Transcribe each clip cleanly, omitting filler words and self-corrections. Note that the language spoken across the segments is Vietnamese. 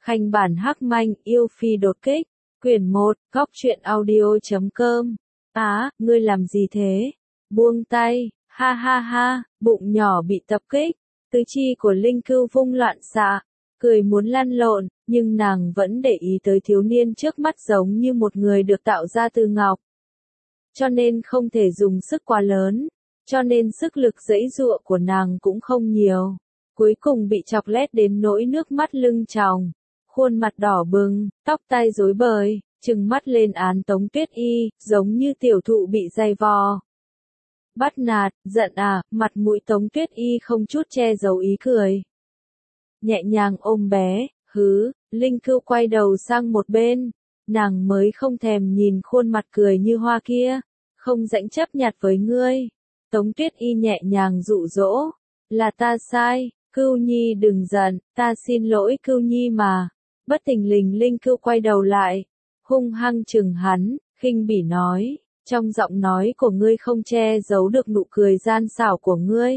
Khanh bản hắc manh yêu phi đột kích. Quyển 1, góc truyện audio.com. Ngươi làm gì thế? Buông tay, ha ha ha, bụng nhỏ bị tập kích. Tứ chi của Linh Cưu vung loạn xạ, cười muốn lăn lộn, nhưng nàng vẫn để ý tới thiếu niên trước mắt giống như một người được tạo ra từ ngọc. Cho nên không thể dùng sức quá lớn, cho nên sức lực giãy giụa của nàng cũng không nhiều. Cuối cùng bị chọc lét đến nỗi nước mắt lưng tròng, khuôn mặt đỏ bừng, tóc tai rối bời, trừng mắt lên án Tống Tuyết Y, giống như tiểu thụ bị giày vò. Bắt nạt, giận mặt mũi Tống Tuyết Y không chút che giấu ý cười. Nhẹ nhàng ôm bé, Linh Cưu quay đầu sang một bên, nàng mới không thèm nhìn khuôn mặt cười như hoa kia, không rãnh chấp nhặt với ngươi. Tống Tuyết Y nhẹ nhàng dụ dỗ, là ta sai, Cưu Nhi đừng giận, ta xin lỗi Cưu Nhi mà. Bất thình lình Linh Cưu quay đầu lại, hung hăng chừng hắn, khinh bỉ nói, trong giọng nói của ngươi không che giấu được nụ cười gian xảo của ngươi.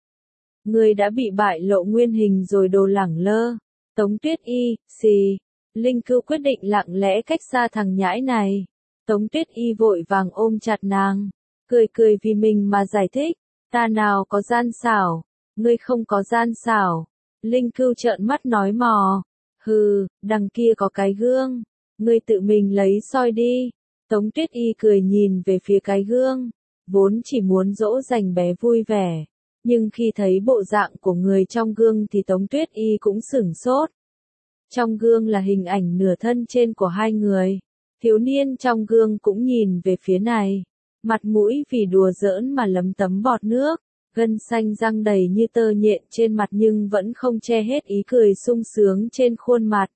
Ngươi đã bị bại lộ nguyên hình rồi đồ lẳng lơ. Tống Tuyết Y, xì. Linh Cưu quyết định lặng lẽ cách xa thằng nhãi này. Tống Tuyết Y vội vàng ôm chặt nàng, cười vì mình mà giải thích, ta nào có gian xảo, ngươi không có gian xảo. Linh Cưu trợn mắt nói mò, đằng kia có cái gương, ngươi tự mình lấy soi đi. Tống Tuyết Y cười nhìn về phía cái gương, vốn chỉ muốn dỗ dành bé vui vẻ, nhưng khi thấy bộ dạng của người trong gương thì Tống Tuyết Y cũng sửng sốt. Trong gương là hình ảnh nửa thân trên của hai người, thiếu niên trong gương cũng nhìn về phía này, mặt mũi vì đùa giỡn mà lấm tấm bọt nước, gân xanh răng đầy như tơ nhện trên mặt nhưng vẫn không che hết ý cười sung sướng trên khuôn mặt.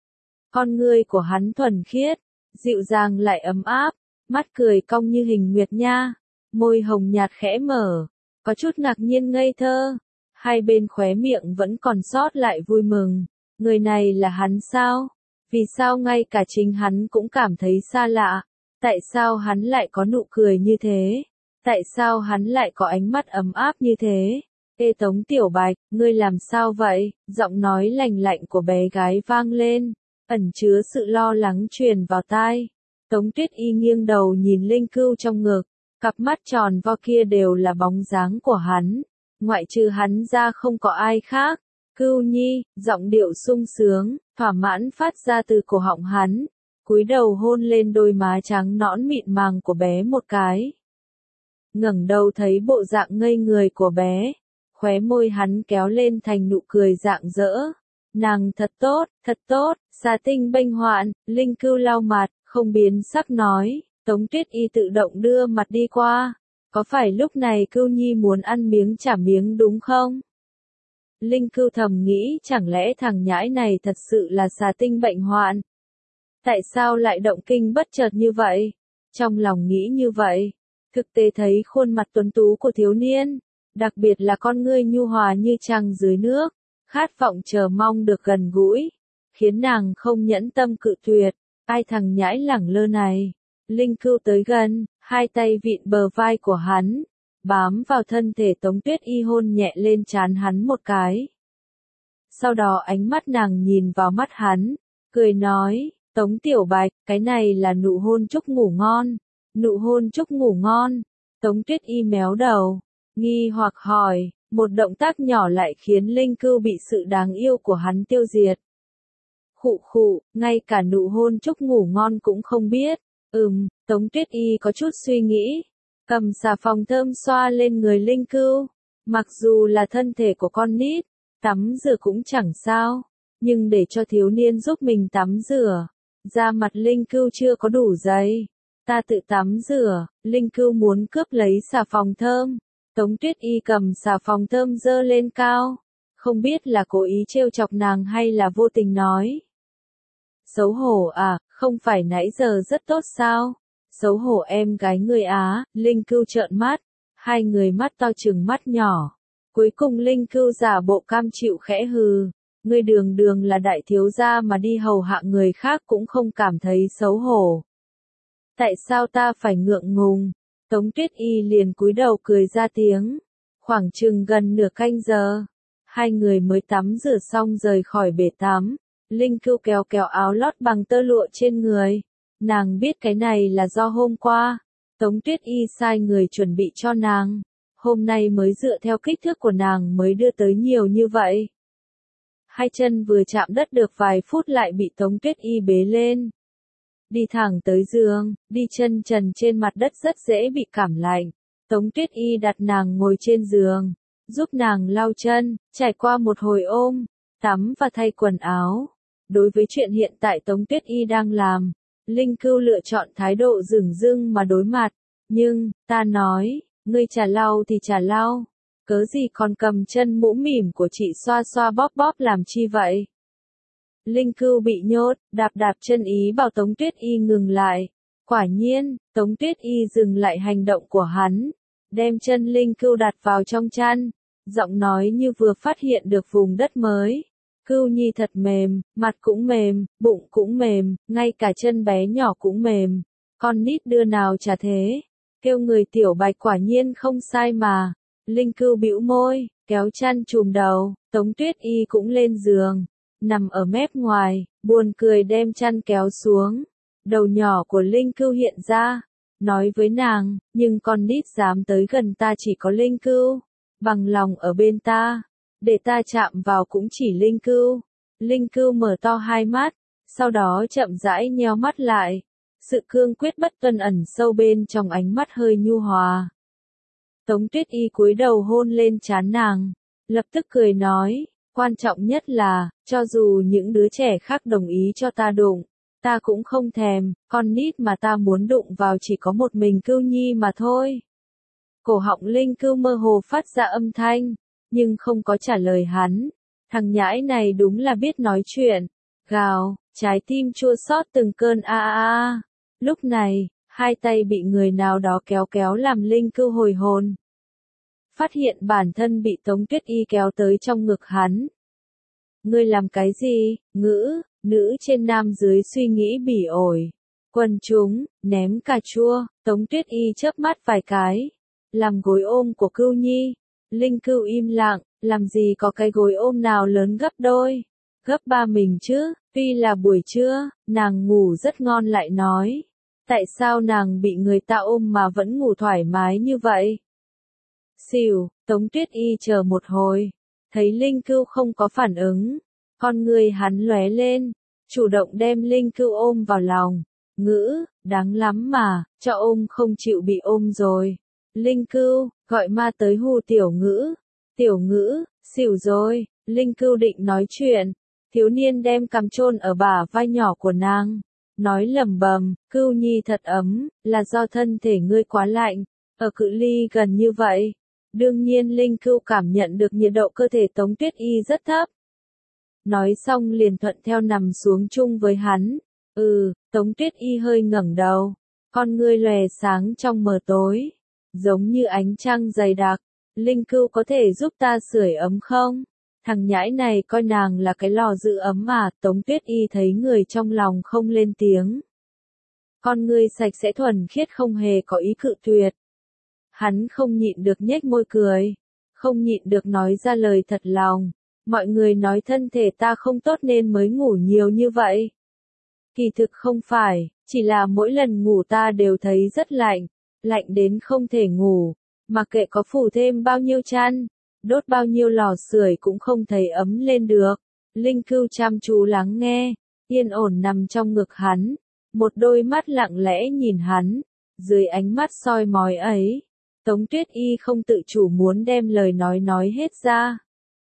Con ngươi của hắn thuần khiết, dịu dàng lại ấm áp, mắt cười cong như hình nguyệt nha, môi hồng nhạt khẽ mở, có chút ngạc nhiên ngây thơ, hai bên khóe miệng vẫn còn sót lại vui mừng. Người này là hắn sao? Vì sao ngay cả chính hắn cũng cảm thấy xa lạ? Tại sao hắn lại có nụ cười như thế? Tại sao hắn lại có ánh mắt ấm áp như thế? Ê Tống Tiểu Bạch, ngươi làm sao vậy? Giọng nói lành lạnh của bé gái vang lên, ẩn chứa sự lo lắng truyền vào tai. Tống Tuyết Y nghiêng đầu nhìn Linh Cưu trong ngực, cặp mắt tròn vo kia đều là bóng dáng của hắn, ngoại trừ hắn ra không có ai khác. Cưu Nhi, giọng điệu sung sướng, thỏa mãn phát ra từ cổ họng hắn, cúi đầu hôn lên đôi má trắng nõn mịn màng của bé một cái. Ngẩng đầu thấy bộ dạng ngây người của bé, khóe môi hắn kéo lên thành nụ cười rạng rỡ. Nàng thật tốt, xà tinh bênh hoạn. Linh Cưu lau mặt, không biến sắc nói, Tống Tuyết Y tự động đưa mặt đi qua. Có phải lúc này Cưu Nhi muốn ăn miếng trả miếng đúng không? Linh Cưu thầm nghĩ chẳng lẽ thằng nhãi này thật sự là xà tinh bệnh hoạn? Tại sao lại động kinh bất chợt như vậy? Trong lòng nghĩ như vậy, thực tế thấy khuôn mặt tuấn tú của thiếu niên, đặc biệt là con ngươi nhu hòa như trăng dưới nước, khát vọng chờ mong được gần gũi, khiến nàng không nhẫn tâm cự tuyệt. Ai thằng nhãi lẳng lơ này? Linh Cưu tới gần, hai tay vịn bờ vai của hắn, bám vào thân thể Tống Tuyết Y hôn nhẹ lên trán hắn một cái. Sau đó ánh mắt nàng nhìn vào mắt hắn, cười nói, Tống Tiểu Bạch, cái này là nụ hôn chúc ngủ ngon. Nụ hôn chúc ngủ ngon. Tống Tuyết Y méo đầu, nghi hoặc hỏi, một động tác nhỏ lại khiến Linh Cưu bị sự đáng yêu của hắn tiêu diệt. Khụ, ngay cả nụ hôn chúc ngủ ngon cũng không biết. Tống Tuyết Y có chút suy nghĩ, cầm xà phòng thơm xoa lên người Linh Cưu. Mặc dù là thân thể của con nít, tắm rửa cũng chẳng sao, nhưng để cho thiếu niên giúp mình tắm rửa, da mặt Linh Cưu chưa có đủ dày. Ta tự tắm rửa. Linh Cưu muốn cướp lấy xà phòng thơm. Tống Tuyết Y cầm xà phòng thơm giơ lên cao, không biết là cố ý trêu chọc nàng hay là vô tình nói. Xấu hổ không phải nãy giờ rất tốt sao? Xấu hổ em gái ngươi á. Linh Cưu trợn mắt, hai người mắt to trừng mắt nhỏ. Cuối cùng Linh Cưu giả bộ cam chịu khẽ hừ, ngươi đường là đại thiếu gia mà đi hầu hạ người khác cũng không cảm thấy xấu hổ. Tại sao ta phải ngượng ngùng? Tống Tuyết Y liền cúi đầu cười ra tiếng. Khoảng chừng gần nửa canh giờ, hai người mới tắm rửa xong rời khỏi bể tắm. Linh Cưu kéo kéo áo lót bằng tơ lụa trên người. Nàng biết cái này là do hôm qua Tống Tuyết Y sai người chuẩn bị cho nàng. Hôm nay mới dựa theo kích thước của nàng mới đưa tới nhiều như vậy. Hai chân vừa chạm đất được vài phút lại bị Tống Tuyết Y bế lên. Đi thẳng tới giường, đi chân trần trên mặt đất rất dễ bị cảm lạnh. Tống Tuyết Y đặt nàng ngồi trên giường, giúp nàng lau chân, trải qua một hồi ôm, tắm và thay quần áo. Đối với chuyện hiện tại Tống Tuyết Y đang làm, Linh Cưu lựa chọn thái độ dửng dưng mà đối mặt. Nhưng, ta nói, ngươi chả lau thì chả lau. Cớ gì còn cầm chân mũm mỉm của chị xoa xoa bóp bóp làm chi vậy? Linh Cưu bị nhốt, đạp đạp chân ý bảo Tống Tuyết Y ngừng lại. Quả nhiên, Tống Tuyết Y dừng lại hành động của hắn, đem chân Linh Cưu đặt vào trong chăn, giọng nói như vừa phát hiện được vùng đất mới. Cưu Nhi thật mềm, mặt cũng mềm, bụng cũng mềm, ngay cả chân bé nhỏ cũng mềm. Con nít đưa nào chả thế. Kêu người tiểu bạch quả nhiên không sai mà. Linh Cưu bĩu môi, kéo chăn trùm đầu, Tống Tuyết Y cũng lên giường, nằm ở mép ngoài, buồn cười đem chăn kéo xuống. Đầu nhỏ của Linh Cưu hiện ra, nói với nàng, nhưng con nít dám tới gần ta chỉ có Linh Cưu, bằng lòng ở bên ta, để ta chạm vào cũng chỉ Linh Cưu. Linh Cưu mở to hai mắt, sau đó chậm rãi nheo mắt lại. Sự cương quyết bất tuân ẩn sâu bên trong ánh mắt hơi nhu hòa. Tống Tuyết Y cúi đầu hôn lên trán nàng, lập tức cười nói, quan trọng nhất là, cho dù những đứa trẻ khác đồng ý cho ta đụng, ta cũng không thèm, con nít mà ta muốn đụng vào chỉ có một mình Cưu Nhi mà thôi. Cổ họng Linh Cưu mơ hồ phát ra âm thanh, nhưng không có trả lời hắn. Thằng nhãi này đúng là biết nói chuyện. Gào, trái tim chua xót từng cơn a a a. Lúc này, hai tay bị người nào đó kéo kéo làm Linh Cưu hồi hồn. Phát hiện bản thân bị Tống Tuyết Y kéo tới trong ngực hắn. Ngươi làm cái gì? Ngữ, nữ trên nam dưới suy nghĩ bỉ ổi. Quần chúng, ném cà chua, Tống Tuyết Y chớp mắt vài cái. Làm gối ôm của Cưu Nhi. Linh Cưu im lặng, làm gì có cái gối ôm nào lớn gấp đôi. Gấp ba mình chứ, tuy là buổi trưa, nàng ngủ rất ngon lại nói. Tại sao nàng bị người ta ôm mà vẫn ngủ thoải mái như vậy? Xỉu, Tống Tuyết Y chờ một hồi, thấy Linh Cưu không có phản ứng, con người hắn lóe lên, chủ động đem Linh Cưu ôm vào lòng. Ngữ, đáng lắm mà, cho ôm không chịu bị ôm rồi. Linh Cưu, gọi ma tới hù Tiểu Ngữ, xỉu rồi. Linh Cưu định nói chuyện, thiếu niên đem cằm chôn ở bả vai nhỏ của nàng, nói lẩm bẩm, Cưu Nhi thật ấm, là do thân thể ngươi quá lạnh, ở cự ly gần như vậy. Đương nhiên Linh Cưu cảm nhận được nhiệt độ cơ thể Tống Tuyết Y rất thấp. Nói xong liền thuận theo nằm xuống chung với hắn. Tống Tuyết Y hơi ngẩng đầu, con ngươi lòe sáng trong mờ tối, giống như ánh trăng dày đặc. Linh Cưu có thể giúp ta sưởi ấm không? Thằng nhãi này coi nàng là cái lò giữ ấm mà. Tống Tuyết Y thấy người trong lòng không lên tiếng. Con ngươi sạch sẽ thuần khiết không hề có ý cự tuyệt. Hắn không nhịn được nhếch môi cười, không nhịn được nói ra lời thật lòng. Mọi người nói thân thể ta không tốt nên mới ngủ nhiều như vậy. Kỳ thực không phải, chỉ là mỗi lần ngủ ta đều thấy rất lạnh, lạnh đến không thể ngủ, mặc kệ có phủ thêm bao nhiêu chăn, đốt bao nhiêu lò sưởi cũng không thấy ấm lên được. Linh Cưu chăm chú lắng nghe, yên ổn nằm trong ngực hắn, một đôi mắt lặng lẽ nhìn hắn, dưới ánh mắt soi mói ấy. Tống Tuyết Y không tự chủ muốn đem lời nói hết ra.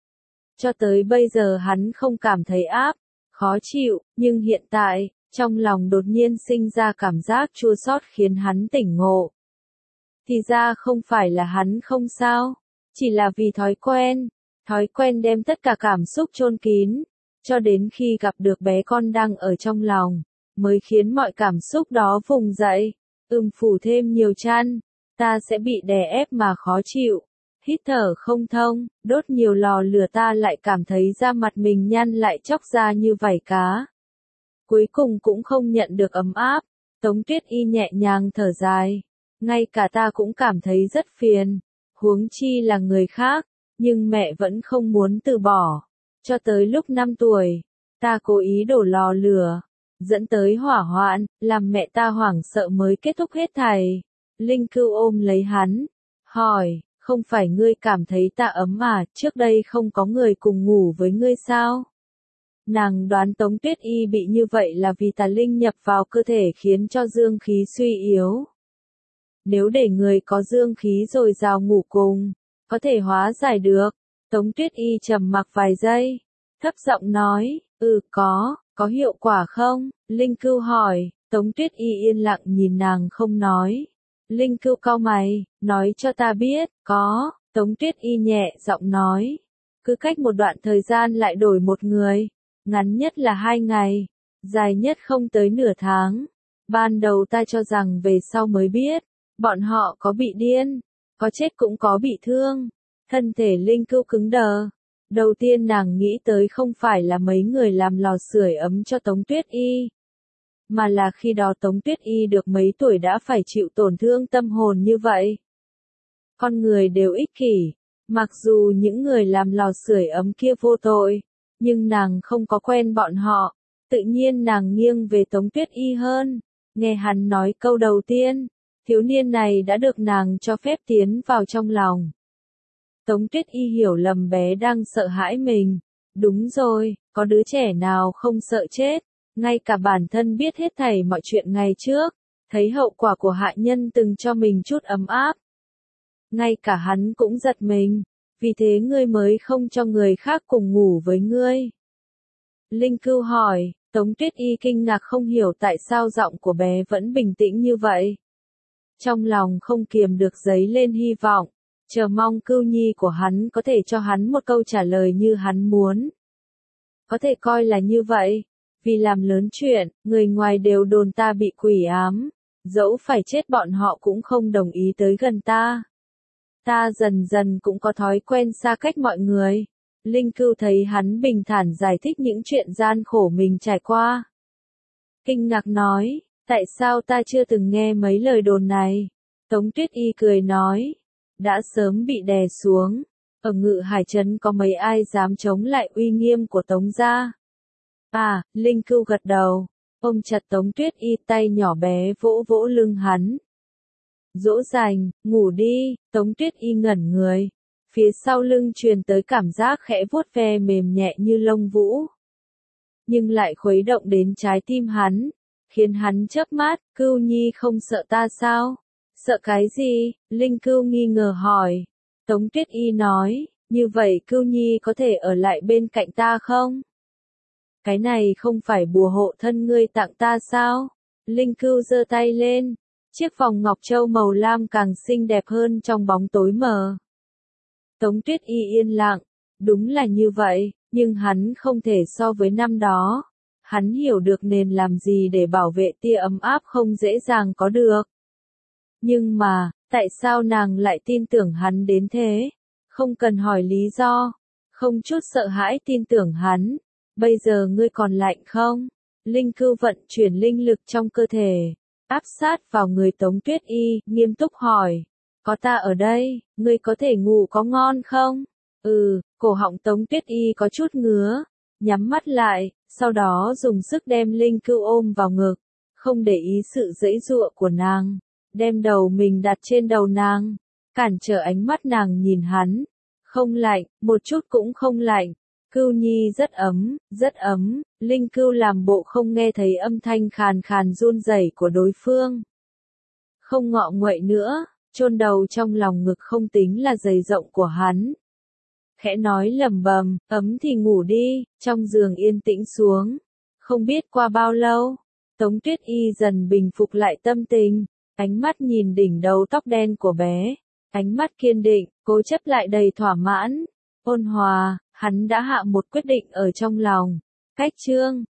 Cho tới bây giờ hắn không cảm thấy khó chịu, nhưng hiện tại, trong lòng đột nhiên sinh ra cảm giác chua xót khiến hắn tỉnh ngộ. Thì ra không phải là hắn không sao, chỉ là vì thói quen đem tất cả cảm xúc chôn kín, cho đến khi gặp được bé con đang ở trong lòng, mới khiến mọi cảm xúc đó vùng dậy. Phủ thêm nhiều chăn, ta sẽ bị đè ép mà khó chịu, hít thở không thông, đốt nhiều lò lửa ta lại cảm thấy da mặt mình nhăn lại chóc ra như vảy cá. Cuối cùng cũng không nhận được ấm áp. Tống Tuyết Y nhẹ nhàng thở dài, ngay cả ta cũng cảm thấy rất phiền, huống chi là người khác, nhưng mẹ vẫn không muốn từ bỏ. Cho tới lúc 5 tuổi, Ta cố ý đổ lò lửa, dẫn tới hỏa hoạn, làm mẹ ta hoảng sợ mới kết thúc hết thảy. Linh Cưu ôm lấy hắn, hỏi, không phải ngươi cảm thấy ta ấm à, trước đây không có người cùng ngủ với ngươi sao? Nàng đoán Tống Tuyết Y bị như vậy là vì tà linh nhập vào cơ thể khiến cho dương khí suy yếu. Nếu để người có dương khí dồi dào ngủ cùng, có thể hóa giải được. Tống Tuyết Y trầm mặc vài giây, thấp giọng nói, có hiệu quả không? Linh Cưu hỏi, Tống Tuyết Y yên lặng nhìn nàng không nói. Linh Cưu cau mày, nói cho ta biết, có, Tống Tuyết Y nhẹ giọng nói. Cứ cách một đoạn thời gian lại đổi một người, ngắn nhất là 2 ngày, dài nhất không tới nửa tháng. Ban đầu ta cho rằng về sau mới biết, bọn họ có bị điên, có chết cũng có bị thương. Thân thể Linh Cưu cứng đờ. Đầu tiên nàng nghĩ tới không phải là mấy người làm lò sưởi ấm cho Tống Tuyết Y, mà là khi đó Tống Tuyết Y được mấy tuổi đã phải chịu tổn thương tâm hồn như vậy. Con người đều ích kỷ, mặc dù những người làm lò sưởi ấm kia vô tội, nhưng nàng không có quen bọn họ, tự nhiên nàng nghiêng về Tống Tuyết Y hơn. Nghe hắn nói câu đầu tiên, thiếu niên này đã được nàng cho phép tiến vào trong lòng. Tống Tuyết Y hiểu lầm bé đang sợ hãi mình. Đúng rồi, có đứa trẻ nào không sợ chết, ngay cả bản thân biết hết thảy mọi chuyện ngày trước, thấy hậu quả của hại nhân từng cho mình chút ấm áp. Ngay cả hắn cũng giật mình, vì thế ngươi mới không cho người khác cùng ngủ với ngươi. Linh Cưu hỏi, Tống Tuyết Y kinh ngạc không hiểu tại sao giọng của bé vẫn bình tĩnh như vậy. Trong lòng không kiềm được dấy lên hy vọng, chờ mong Cưu Nhi của hắn có thể cho hắn một câu trả lời như hắn muốn. Có thể coi là như vậy, vì làm lớn chuyện, người ngoài đều đồn ta bị quỷ ám, dẫu phải chết bọn họ cũng không đồng ý tới gần ta. Ta dần dần cũng có thói quen xa cách mọi người. Linh Cưu thấy hắn bình thản giải thích những chuyện gian khổ mình trải qua. Kinh ngạc nói, tại sao ta chưa từng nghe mấy lời đồn này? Tống Tuyết Y cười nói, đã sớm bị đè xuống. Ở Ngự Hải Trấn có mấy ai dám chống lại uy nghiêm của Tống gia? À, Linh Cưu gật đầu, ôm chặt Tống Tuyết Y, tay nhỏ bé vỗ vỗ lưng hắn. Dỗ dành, ngủ đi. Tống Tuyết Y ngẩn người. Phía sau lưng truyền tới cảm giác khẽ vuốt ve mềm nhẹ như lông vũ, nhưng lại khuấy động đến trái tim hắn, khiến hắn chớp mắt. Cưu Nhi không sợ ta sao? Sợ cái gì? Linh Cưu nghi ngờ hỏi. Tống Tuyết Y nói, như vậy Cưu Nhi có thể ở lại bên cạnh ta không? Cái này không phải bùa hộ thân ngươi tặng ta sao? Linh Cưu giơ tay lên, chiếc vòng ngọc châu màu lam càng xinh đẹp hơn trong bóng tối mờ. Tống Tuyết Y yên lặng, đúng là như vậy, nhưng hắn không thể so với năm đó. Hắn hiểu được nên làm gì để bảo vệ tia ấm áp không dễ dàng có được. Nhưng mà, tại sao nàng lại tin tưởng hắn đến thế? Không cần hỏi lý do, không chút sợ hãi tin tưởng hắn. Bây giờ ngươi còn lạnh không? Linh Cưu vận chuyển linh lực trong cơ thể, áp sát vào người Tống Tuyết Y, nghiêm túc hỏi. Có ta ở đây, ngươi có thể ngủ có ngon không? Cổ họng Tống Tuyết Y có chút ngứa, nhắm mắt lại, sau đó dùng sức đem Linh Cưu ôm vào ngực, không để ý sự giãy giụa của nàng, đem đầu mình đặt trên đầu nàng, cản trở ánh mắt nàng nhìn hắn. Không lạnh, một chút cũng không lạnh. Cưu Nhi rất ấm, Linh Cưu làm bộ không nghe thấy âm thanh khàn khàn run rẩy của đối phương. Không ngọ nguậy nữa, chôn đầu trong lòng ngực không tính là dày rộng của hắn. Khẽ nói lẩm bẩm, ấm thì ngủ đi. Trong giường yên tĩnh xuống. Không biết qua bao lâu, Tống Tuyết Y dần bình phục lại tâm tình, ánh mắt nhìn đỉnh đầu tóc đen của bé, ánh mắt kiên định, cố chấp lại đầy thỏa mãn, ôn hòa. Hắn đã hạ một quyết định ở trong lòng. Cách chương